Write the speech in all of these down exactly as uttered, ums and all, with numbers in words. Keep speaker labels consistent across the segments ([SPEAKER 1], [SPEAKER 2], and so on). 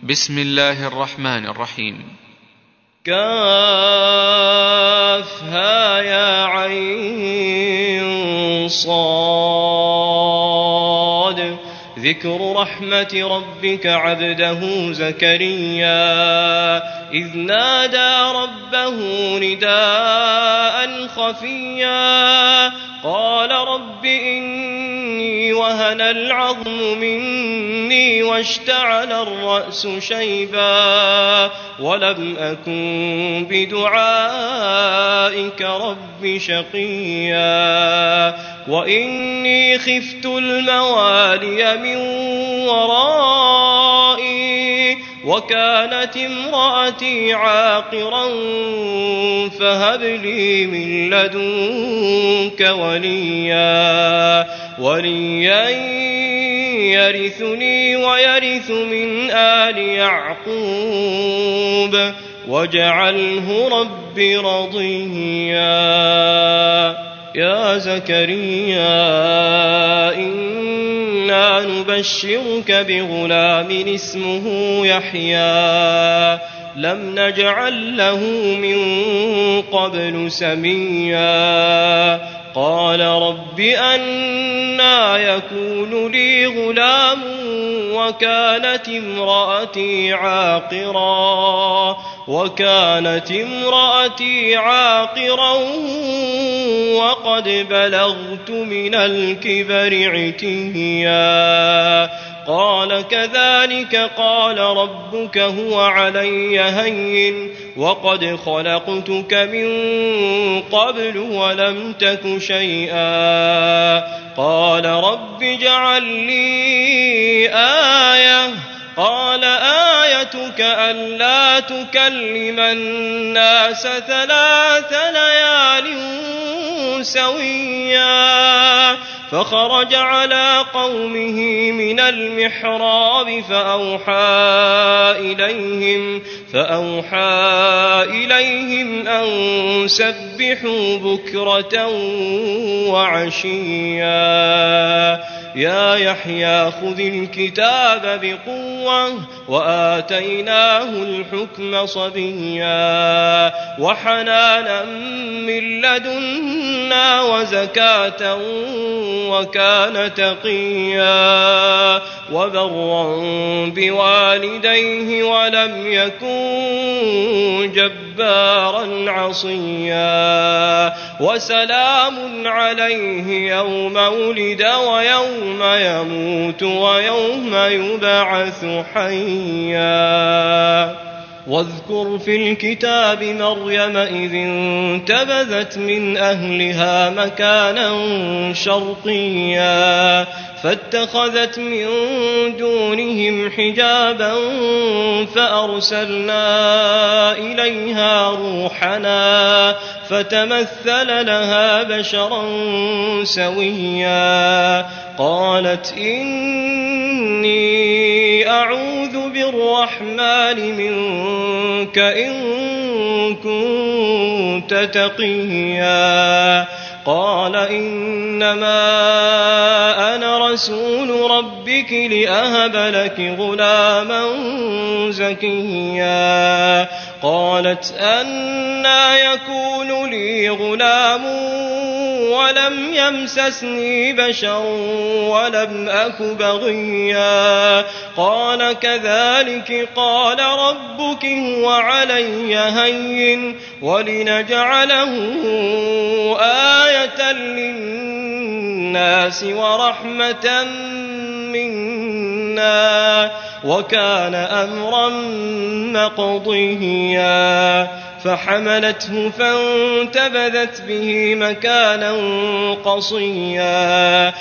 [SPEAKER 1] بسم الله الرحمن الرحيم.
[SPEAKER 2] كافها يا عين صاد ذكر رحمة ربك عبده زكريا إذ نادى ربه نداء خفيا قال رب إني وهن العظم مني واشتعل الرأس شيبا ولم أكن بدعائك رب شقيا وإني خفت الموالي من ورائي وكانت امرأتي عاقرا فهب لي من لدنك وليا وليا يرثني ويرث من آل يعقوب واجعله رب رضيا يا زكريا إنا نبشرك بغلام اسمه يحيى لم نجعل له من قبل سميا قال رب أنى يكون لي غلام وكانت امرأتي عاقرا وكانت امرأتي عاقرا وقد بلغت من الكبر عتيا قال كذلك قال ربك هو علي هين وقد خلقتك من قبل ولم تك شيئا قال رب اجعل لي آية قال آيتك ألا تكلم الناس ثلاث ليال سويا فخرج على قومه من المحراب فأوحى إليهم فأوحى إليهم أن سبحوا بكرة وعشيا يا يحيى خذ الكتاب بقوة وآتيناه الحكم صبيا وحنانا من لدنا وزكاة وكان تقيا وبرا بوالديه ولم يكن جبارا عصيا وسلام عليه يوم ولد ويوم يموت ويوم يبعث حيا واذكر في الكتاب مريم إذ انتبذت من أهلها مكانا شرقيا فاتخذت من دونهم حجابا فأرسلنا إليها روحنا فتمثل لها بشرا سويا قالت إني أعوذ بالرحمن منك إن كنت تقيا قال إنما أنا رسول ربك لأهب لك غلاما زكيا قالت أنى يكون لي غلام ولم يمسسني بشر ولم أك بغيا قال كذلك قال ربك هو علي هين ولنجعله آية للناس ورحمة منا وكان أمرا مقضيا فحملته فانتبذت به مكانا قصيا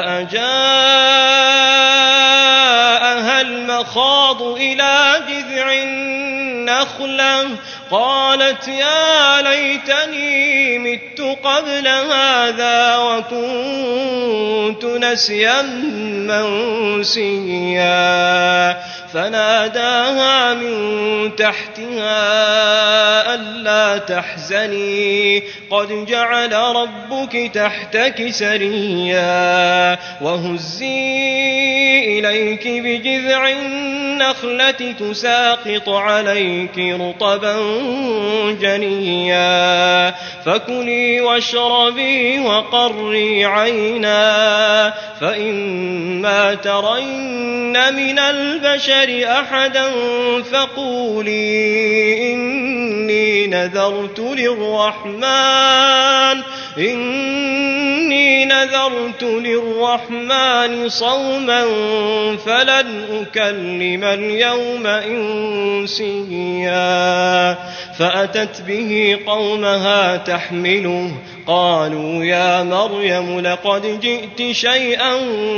[SPEAKER 2] فأجاءها المخاض إلى جذع النخلة قالت يا ليتني مت قبل هذا وكنت نسيا منسيا فناداها من تحتها ألا تحزني قد جعل ربك تحتك سريا وهزي إليك بجذع النخلة تساقط عليك رطبا جنيا فكلي واشربي وقري عينا فإما ترين من البشر أحدا فقولي إني نذرت للرحمن إني نذرت للرحمن صوما فلن أكلم اليوم إنسيا فأتت به قومها تحمله قالوا يا مريم لقد جئت شيئا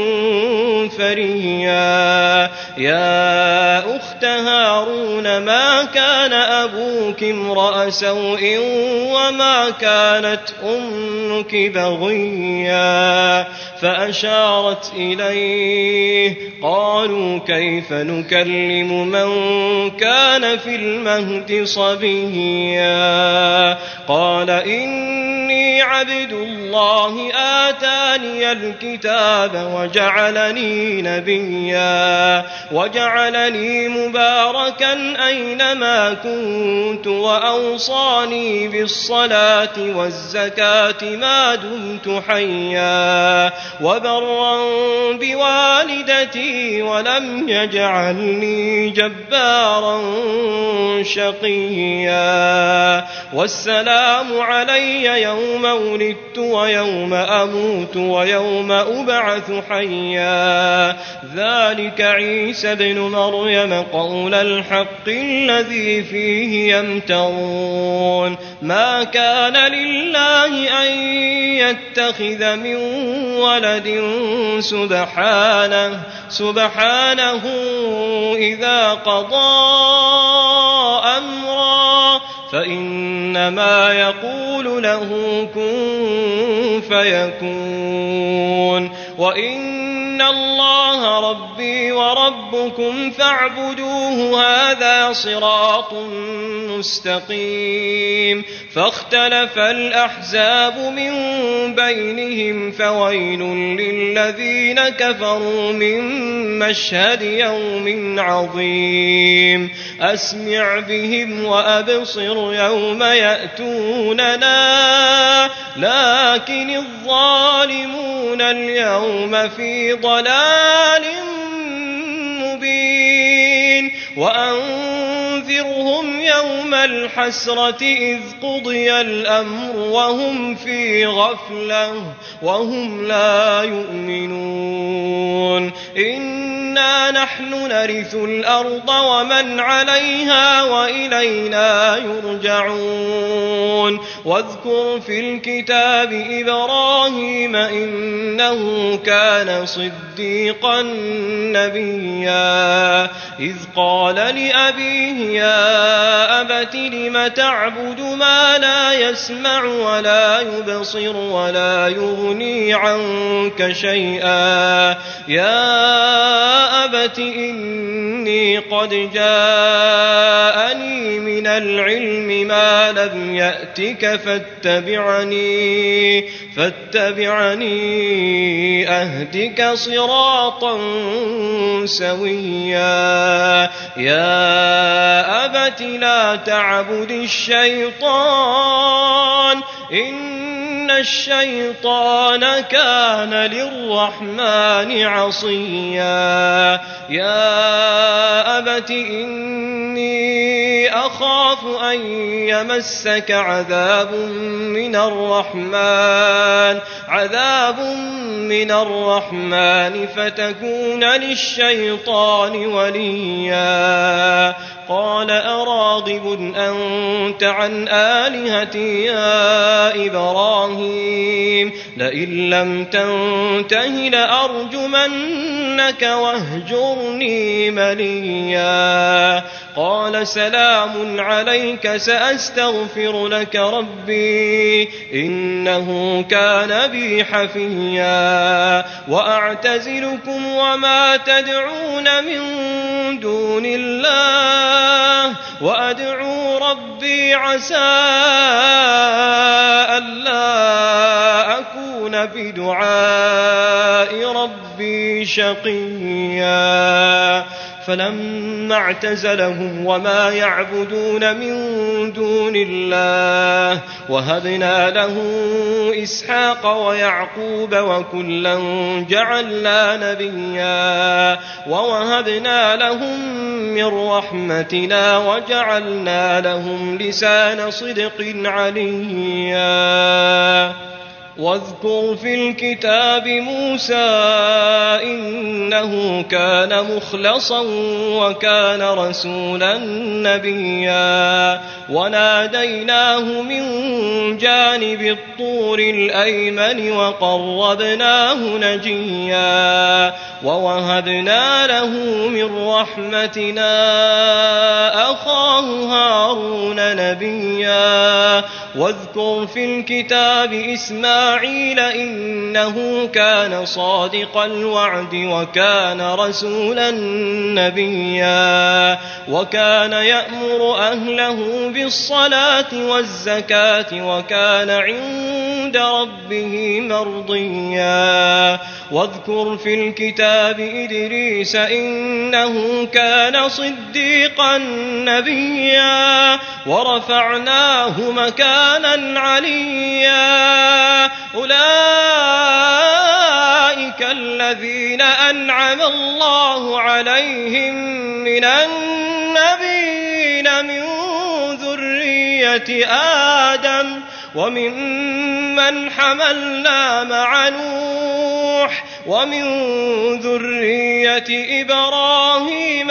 [SPEAKER 2] فريا يا أخت هارون ما كان أبوك امرأ سوء وما كانت أمك بغيا فأشارت إليه قالوا كيف نكلم من كان في المهد صبيا قال إني عبد الله آتاني الكتاب وجعلني نبيا وجعلني مباركا أينما كنت وأوصاني بالصلاة والزكاة ما دمت حيا وبرا بوالدتي ولم يجعلني جبارا شقيا والسلام علي يوم ولدت ويوم أموت ويوم أبعث حيا ذلك عيسى بن مريم قول الحق الذي فيه يمترون ما كان لله أن يتخذ من ولد سبحانه سبحانه إذا قضى أمرا فإنما يقول له كن فيكون وإن الله ربي وربكم فاعبدوه هذا صراط مستقيم فاختلف الأحزاب من بينهم فويل للذين كفروا من مشهد يوم عظيم أسمع بهم وأبصر يوم يأتوننا لكن الظالمون اليوم في ضلال مبين وأنذرهم يوم الحسرة إذ قضي الأمر وهم في غفلة وهم لا يؤمنون إنا نحن نرث الأرض ومن عليها وإلينا يرجعون واذكر في الكتاب إبراهيم إنه كان صديقا نبيا إذ قال لأبيه يا أبت لم تعبد ما لا يسمع ولا يبصر ولا يغني عنك شيئا يا أبت إني قد جاءني من العلم ما لم يأتك فاتبعني فاتبعني أهدك صراطا سويا يا أبت لا تعبد الشيطان إن الشيطان كان للرحمن عصيا يا أبت إني أخاف أن يمسك عذاب من الرحمن عذاب من الرحمن فتكون للشيطان وليا قال أراغب أنت عن آلهتي يا إبراهيم لئن لم تنته لأرجمنك أطيعنك واهجرني مليا قال سلام عليك سأستغفر لك ربي إنه كان بي حفيا وأعتزلكم وما تدعون من دون الله وأدعو ربي عسى ألا أكون بدعاء ربي شقيا فلما اعتزلهم وما يعبدون من دون الله وهبنا له إسحاق ويعقوب وكلا جعلنا نبيا ووهبنا لهم من رحمتنا وجعلنا لهم لسان صدق عليا واذكر في الكتاب موسى إنه كان مخلصا وكان رسولا نبيا وناديناه من جانب الطور الأيمن وقربناه نجيا ووهبنا له من رحمتنا أخاه هارون نبيا واذكر في الكتاب إسماعيل إنه كان صادق الوعد وكان رسولا نبيا وكان يأمر أهله بالصلاة والزكاة وكان عند ربه مرضيا واذكر في الكتاب إدريس إنه كان صديقا نبيا ورفعناه مكانا عليا أولئك الذين أنعم الله عليهم من النبيين من ذرية آدم وممن حملنا مع نوح ومن ذرية إبراهيم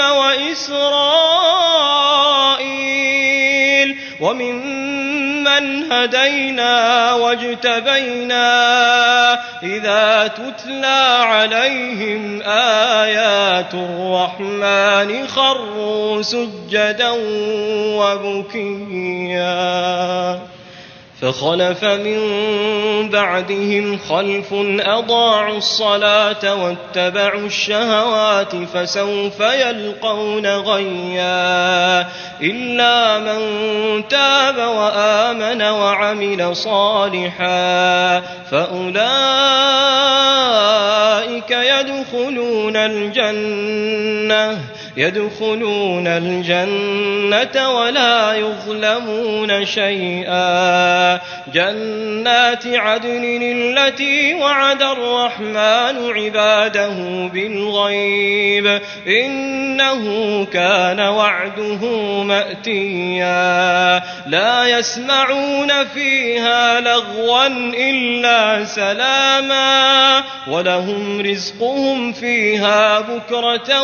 [SPEAKER 2] وإسرائيل وممن هدينا واجتبينا إذا تتلى عليهم آيات الرحمن خروا سجدا وبكيا فخلف من بعدهم خلف أضاعوا الصلاة واتبعوا الشهوات فسوف يلقون غيا إلا من تاب وآمن وعمل صالحا فأولئك يدخلون الجنة يدخلون الجنة ولا يظلمون شيئا جنات عدن التي وعد الرحمن عباده بالغيب إنه كان وعده مأتيا لا يسمعون فيها لغوا إلا سلاما ولهم رزقهم فيها بكرة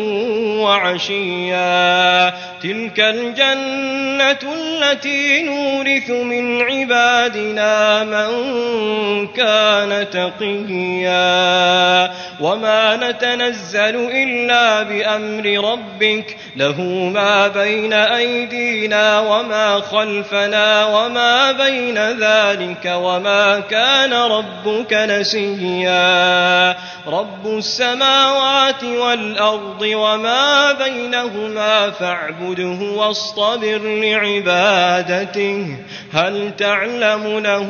[SPEAKER 2] وعشيا تلك الجنة التي نورث من عبادنا من كان تقيا وما نتنزل إلا بأمر ربك له ما بين أيدينا وما خلفنا وما بين ذلك وما كان ربك نسيا رب السماوات والأرض وما بينهما فاعبده واصطبر لعبادته هل تعلم له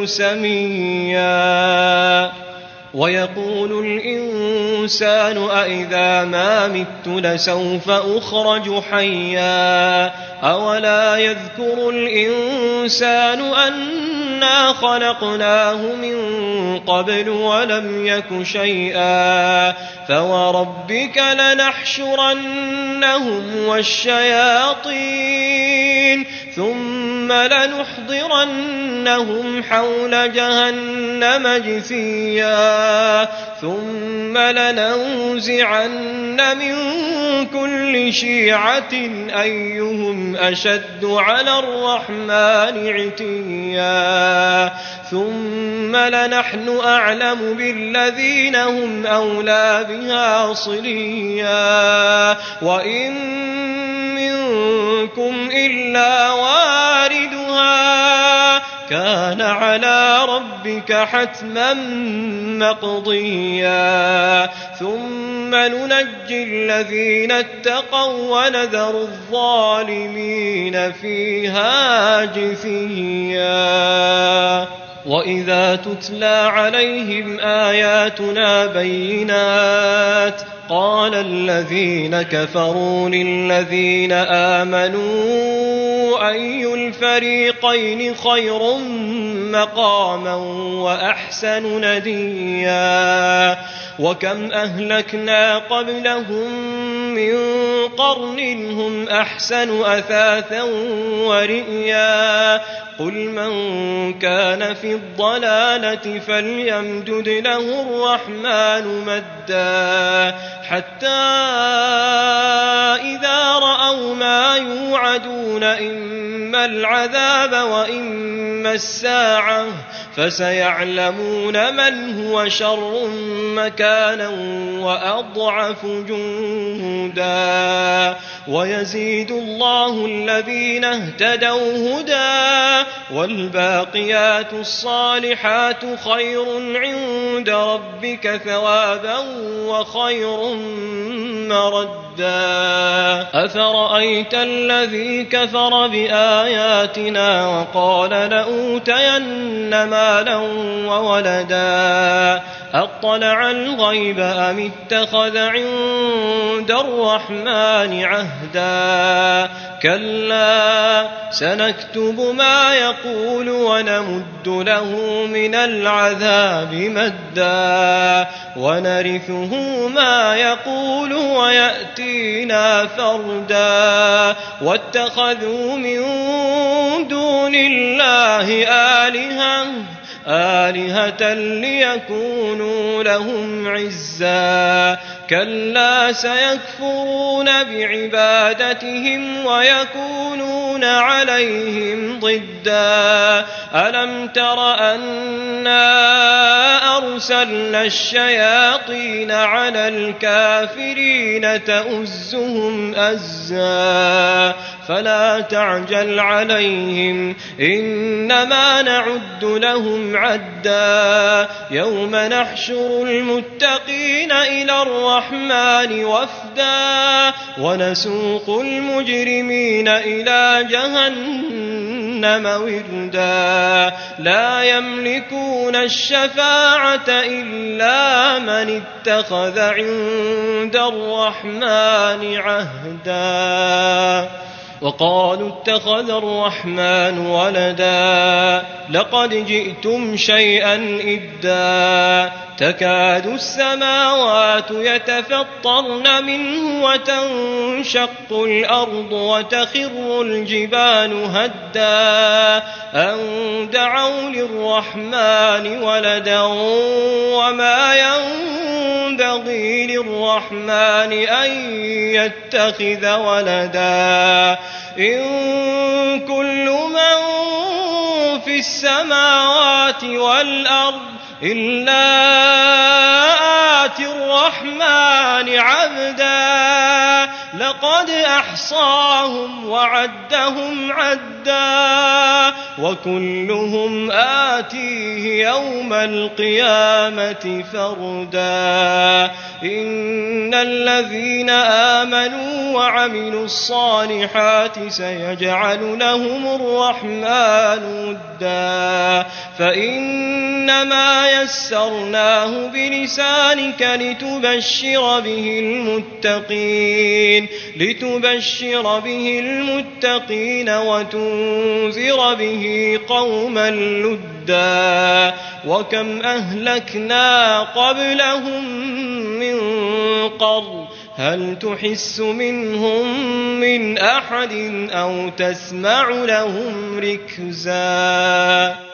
[SPEAKER 2] سميا ويقول الإنسان أإذا ما مت لسوف أخرج حيا أولا يذكر الإنسان أنا خلقناه من قبل ولم يك شيئا فوربك لنحشرنهم والشياطين ثم لنحضرنهم حول جهنم جثيا ثم لننزعن من كل شيعة أيهم أشد على الرحمن عتيا ثم لنحن أعلم بالذين هم أولى بها صليا وإن منكم إلا واردها كان على ربك حتما مقضيا ثم ننجي الذين اتقوا ونذر الظالمين فيها جثيا وإذا تتلى عليهم آياتنا بينات قال الذين كفروا للذين آمنوا أي الفريقين خير مقاما وأحسن نديا وكم أهلكنا قبلهم من قرن هم أحسن أثاثا ورئيا قل من كان في الضلالة فليمدد له الرحمن مدا حتى إذا رأوا ما يوعدون إما العذاب وإما الساعة فسيعلمون من هو شر مكانا وأضعف جندا ويزيد الله الذين اهتدوا هدى والباقيات الصالحات خير عند ربك ثوابا وخير مردا أفرأيت الذي كفر بآياتنا وقال لأوتين مالا وولدا أطلع الغيب أم اتخذ عند الرحمن عهدا كلا سنكتب ما يقول ونمد له من العذاب مدا ونرثه ما يقول ويأتينا فردا واتخذوا من دون الله آلهة آلهة ليكونوا لهم عزا كلا سيكفرون بعبادتهم ويكونون عليهم ضدا ألم تر أنا أرسلنا الشياطين على الكافرين تؤزهم أزا فلا تعجل عليهم إنما نعد لهم عدا يوم نحشر المتقين إلى الرحمن وفدا ونسوق المجرمين إلى جهنم وردا لا يملكون الشفاعة إلا من اتخذ عند الرحمن عهدا وقالوا اتخذ الرحمن ولدا لقد جئتم شيئا إدا تكاد السماوات يتفطرن منه وتنشق الأرض وتخر الجبال هدا أن دعوا للرحمن ولدا وما ينبغي للرحمن أن يتخذ ولدا إن كل من في السماوات والأرض إلا آتي الرحمن عبدا لقد أحصاهم وعدهم عدا وكلهم آتيه يوم القيامة فردا إن الذين آمنوا وعملوا الصالحات سيجعل لهم الرحمن ودا فإنما يسرناه بلسانك لتبشر به المتقين لتبشر به المتقين وتنذر به قوما لدا وكم أهلكنا قبلهم من قرن هل تحس منهم من أحد أو تسمع لهم ركزا